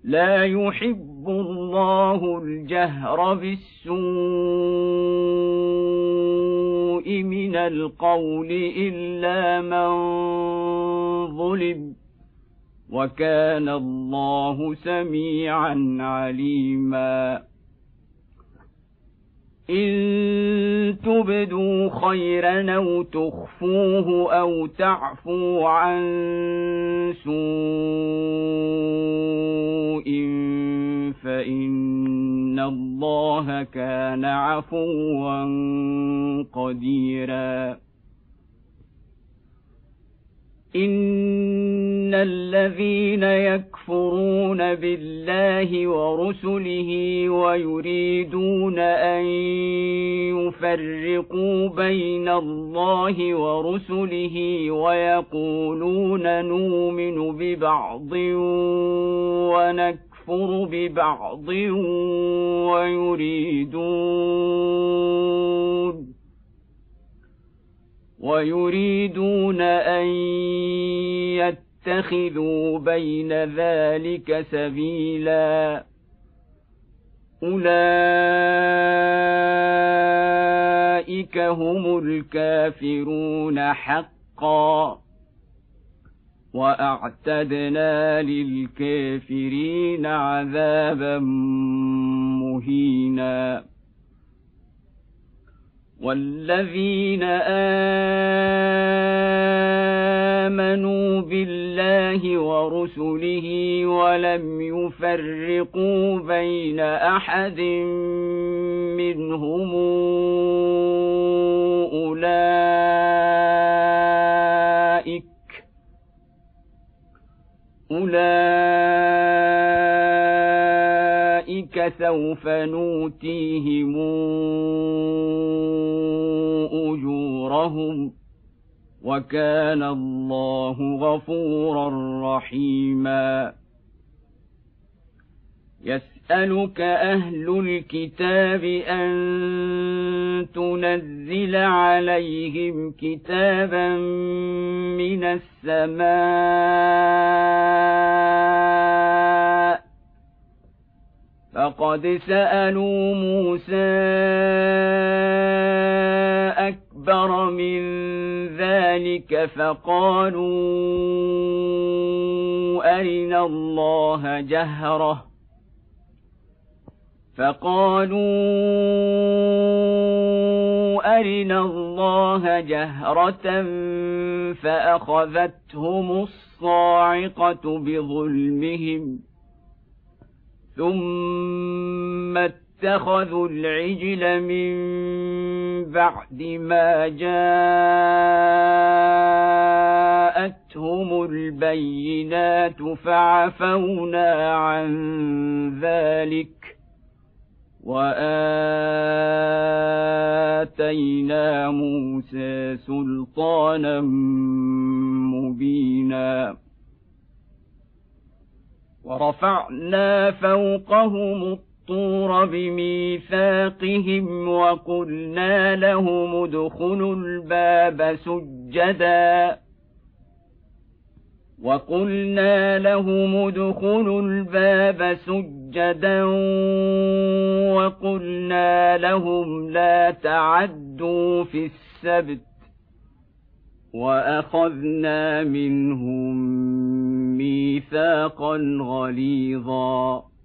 لا يحب الله الجهر بالسوء من القول إلا من ظلم، وكان الله سميعا عليما. إن تبدوا خيرا أو تخفوه أو تعفوا عن سوء فإن الله كان عفوا قديرا. إن الذين يكفرون بالله ورسله ويريدون أن يفرقوا بين الله ورسله ويقولون نؤمن ببعض ونكفر ببعض ويريدون أن يتخذوا بين ذلك سبيلا، أولئك هم الكافرون حقا، وأعتدنا للكافرين عذابا مهينا. والذين آمنوا بالله ورسله ولم يفرقوا بين أحد منهم أولئك سوف نؤتيهم أجورهم، وكان الله غفورا رحيما. يسألك أهل الكتاب أن تنزل عليهم كتابا من السماء، فقد سألوا موسى أكبر من ذلك فقالوا أرنا الله جهرة فأخذتهم الصاعقة بظلمهم، ثم اتخذوا العجل من بعد ما جاءتهم البينات فعفونا عن ذلك وآتينا موسى سلطانا مبينا. ورفعنا فوقهم الطور بميثاقهم وقلنا لهم ادخلوا الباب سجدا وقلنا لهم لا تعدوا في السبت، وأخذنا منهم ميثاقا غليظا.